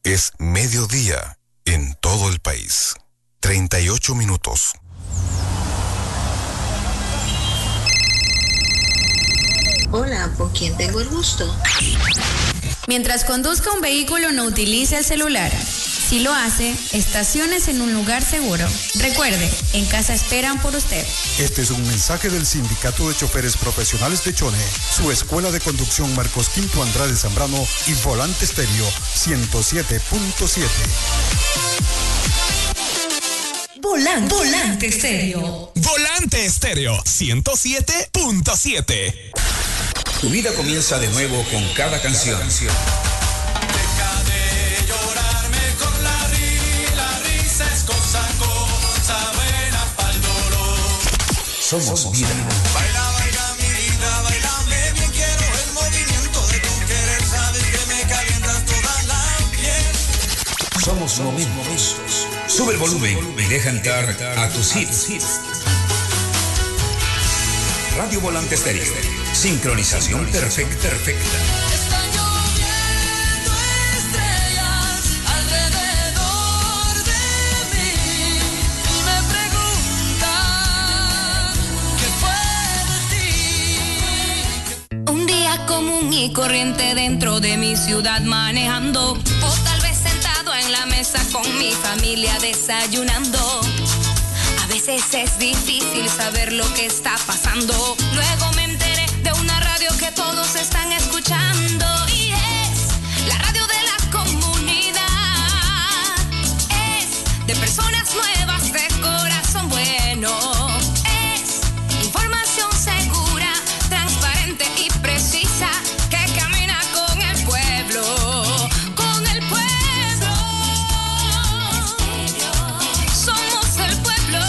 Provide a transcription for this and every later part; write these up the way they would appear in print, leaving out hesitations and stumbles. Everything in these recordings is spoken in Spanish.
Es mediodía en todo el país. 38 minutos. Hola, ¿con quién tengo el gusto? Mientras conduzca un vehículo, no utilice el celular. Si lo hace, estaciones en un lugar seguro. Recuerde, en casa esperan por usted. Este es un mensaje del Sindicato de Choferes Profesionales de Chone, su Escuela de Conducción Marcos Quinto Andrade Zambrano y Volante Estéreo 107.7. Volante Estéreo. Volante Estéreo 107.7. Tu vida comienza de nuevo con cada canción. Somos vida. Baila, baila, mi vida, bailame bien, quiero el movimiento de tu querer, sabes que me calientas toda la piel. Somos momentos. Sube el volumen y deja entrar a tus hits. Radio Volante Estéreo. Sincronización perfecta. Común y corriente dentro de mi ciudad manejando, o tal vez sentado en la mesa con mi familia desayunando. A veces es difícil saber lo que está pasando. Luego me enteré de una radio que todos están escuchando y es la radio de la comunidad. Es de personas nuevas de corazón bueno. Es información segura, transparente y precisa, que camina con el pueblo, somos el pueblo.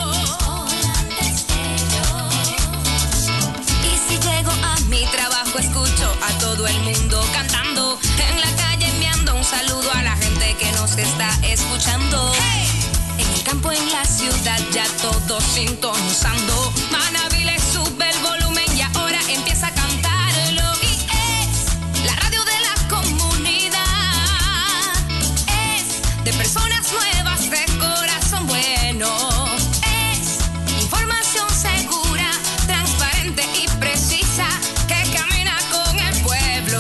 Y si llego a mi trabajo escucho a todo el mundo cantando, en la calle enviando un saludo a la gente que nos está escuchando. ¡Hey! En el campo, en la ciudad, ya todos sintonizando. Manabile sube el volumen y ahora empieza a cantarlo. Y es la radio de la comunidad. Es de personas nuevas de corazón bueno. Es información segura, transparente y precisa, que camina con el pueblo.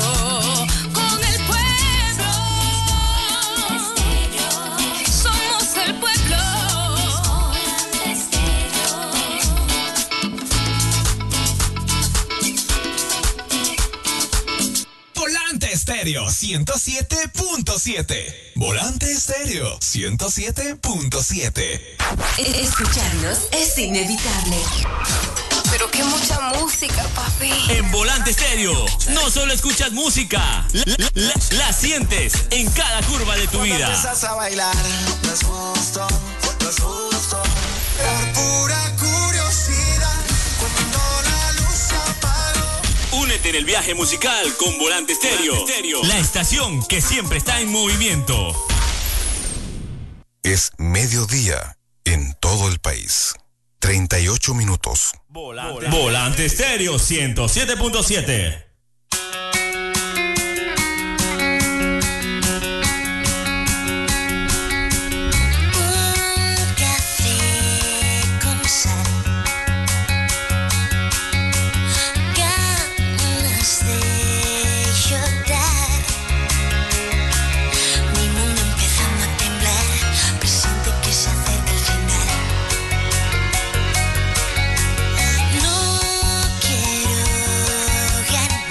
Somos el pueblo. Volante Estéreo 107.7. Volante Estéreo 107.7. Escucharnos es inevitable. Pero qué mucha música, papi. En Volante Estéreo no solo escuchas música, la sientes en cada curva de tu vida. Cuando empiezas a bailar, no es justo. Por pura curiosidad, cuando la luz se apagó. Únete en el viaje musical con Volante Estéreo. La estación que siempre está en movimiento. Es mediodía en todo el país. 38 minutos. Volante Estéreo 107.7. No quiero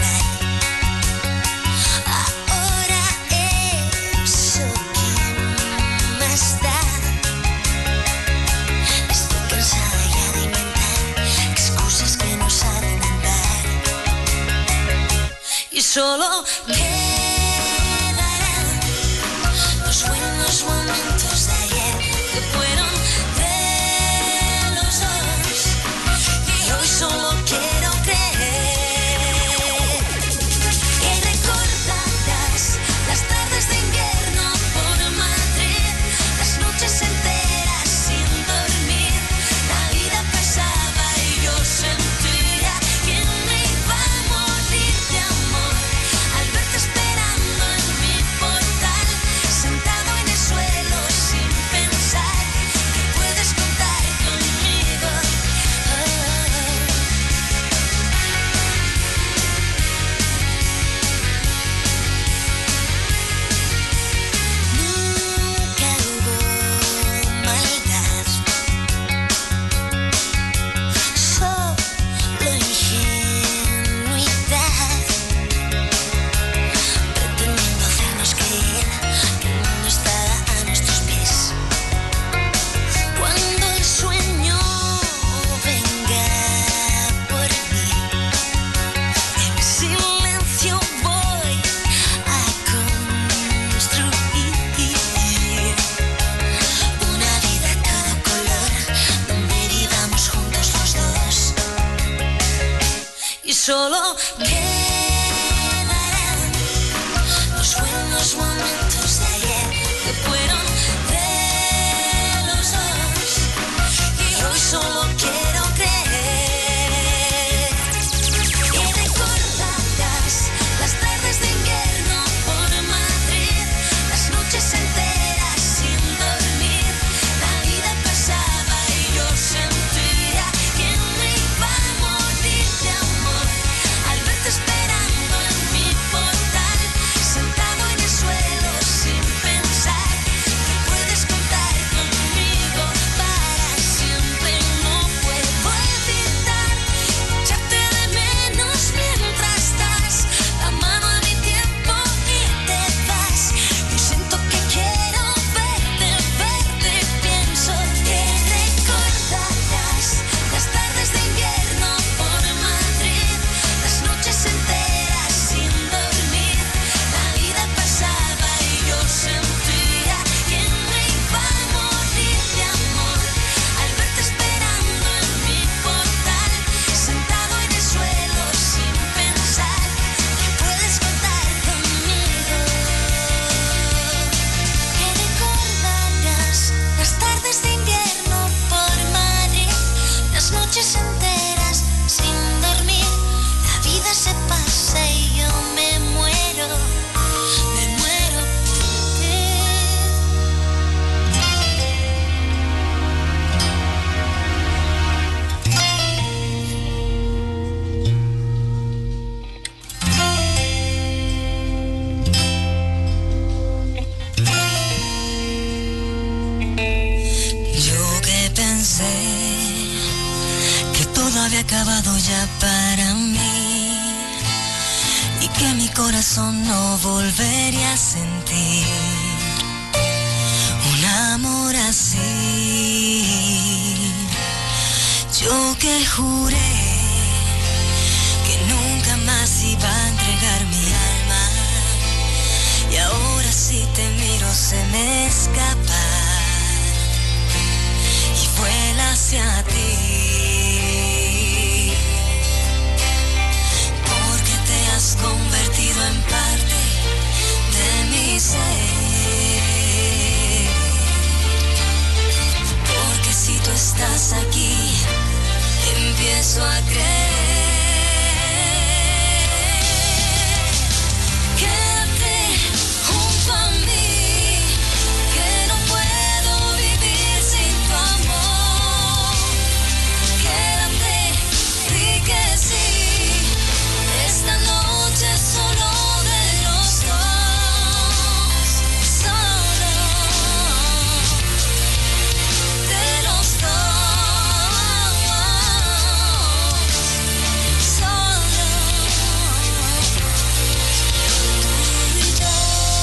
solo quedarán los buenos momentos de ayer que fueron de los dos y hoy solo quiero creer que recordarás las tardes de invierno por Madrid, las noches enteras sin dormir, la vida pasaba y yo sentía que me iba a morir de amor al verte esperando en mi portal, sentado en el suelo sin pensar que puedes contar conmigo para siempre. No puedo evitar echarte de menos mientras das la mano a mi tiempo y te vas. Yo siento que quiero verte, pienso que recordarás las tardes de invierno por Madrid, las noches enteras sin dormir, la vida pasaba y yo sentía que me iba a morir de amor al verte esperando en mi portal, sentado en el suelo sin pensar que puedes contar conmigo. Que recordarás las tardes de invierno por Madrid, las noches enteras sin dormir, la vida se pasa y yo me muero por ti. Yo que pensé que todo había acabado ya para mí y que mi corazón no volvería a sentir un amor así. Yo que juré que nunca más iba a entregar mi alma y ahora si te miro se me escapa y vuela hacia ti, porque te has convertido en parte de mi ser, porque si tú estás aquí empiezo a creer. Quédate junto a mí, que no puedo vivir sin tu amor. Quédate, di que sí, esta noche es solo de los dos, solo de los dos, solo tú y yo.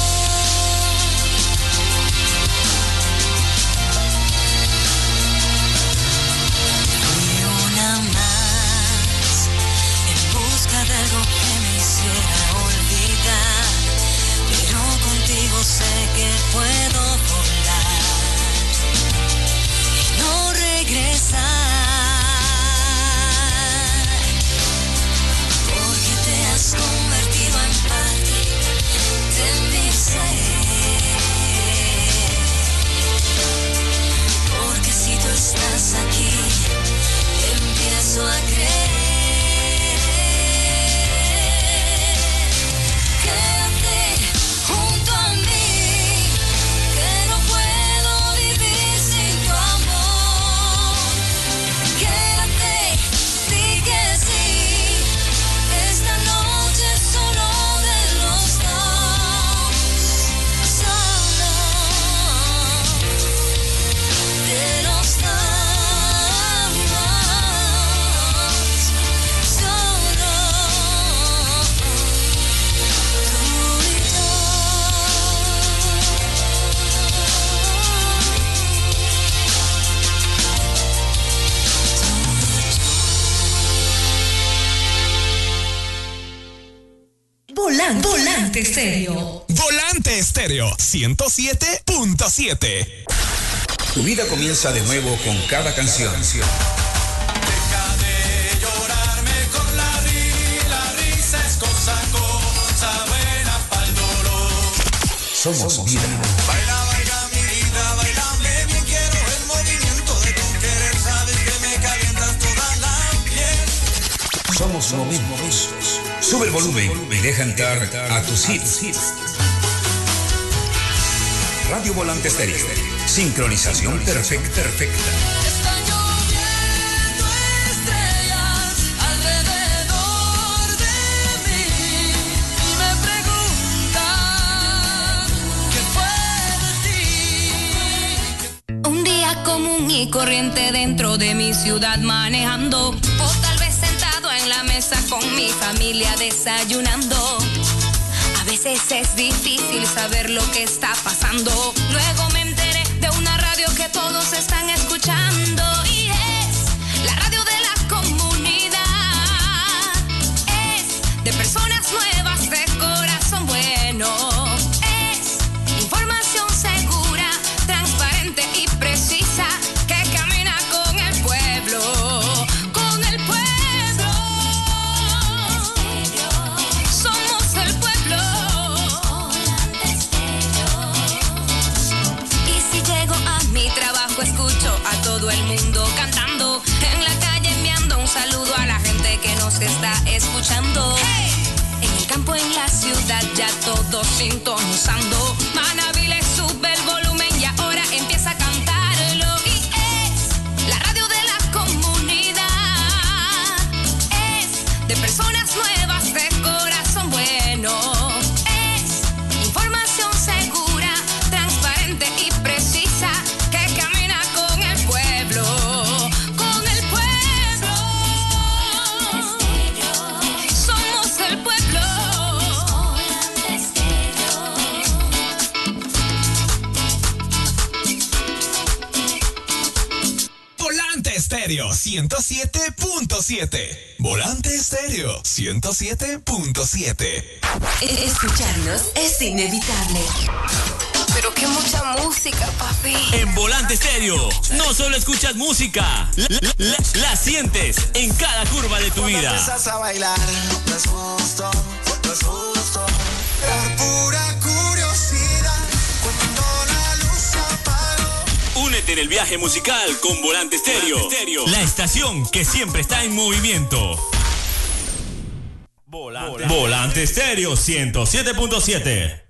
Fui una más en busca de algo que me hiciera olvidar, pero contigo sé que puedo volar y no regresar, porque te has convertido en parte de mi ser, porque si tú estás aquí empiezo a creer. Quédate junto a mí, que no puedo vivir sin tu amor. Quédate, di que sí, esta noche es solo de los dos, solo de los dos, solo tú y yo. Volante Estéreo. Volante Estéreo 107.7. Tu vida comienza de nuevo con cada canción. Deja de llorarme con la risa. Somos vida. Baila, baila mi vida, bailame bien, quiero el movimiento de tu querer, sabes que me calientas toda la piel. Somos momentos. Sube el volumen y deja entrar a tus hits. Radio Volante Estéreo. Sincronización perfecta. Están lloviendo estrellas alrededor de mí y me preguntan qué fue de ti. Un día común y corriente dentro de mi ciudad manejando, o tal vez sentado en la mesa con mi familia desayunando. A veces es difícil saber lo que está pasando. Luego me enteré de una radio que todos están escuchando y es la radio de la comunidad. Es de personas nuevas, de corazón bueno. Es información segura, transparente y precisa, que camina con el pueblo. Con el pueblo. Somos el pueblo. Y si llego a mi trabajo escucho a todo el mundo cantando, en la calle enviando un saludo a la gente que nos está escuchando. ¡Hey! En el campo, en la ciudad, ya todos sintonizando. Manabile sube el volumen y ahora empieza a cantarlo. Y es la radio de la comunidad. Es de personas nuevas, de corazón bueno. Es información segura, transparente y precisa, que camina con el pueblo. Con el pueblo. Somos el pueblo. Volante Estéreo 107.7. Volante Estéreo 107.7. Escucharnos es inevitable. Pero qué mucha música, papi. En Volante Estéreo, no solo escuchas música, la sientes en cada curva de tu vida. Empiezas a bailar, no es justo, no es justo. Por pura curiosidad, cuando la luz se apagó. Únete en el viaje musical con Volante Estéreo, la estación que siempre está en movimiento. Volante Estéreo 107.7.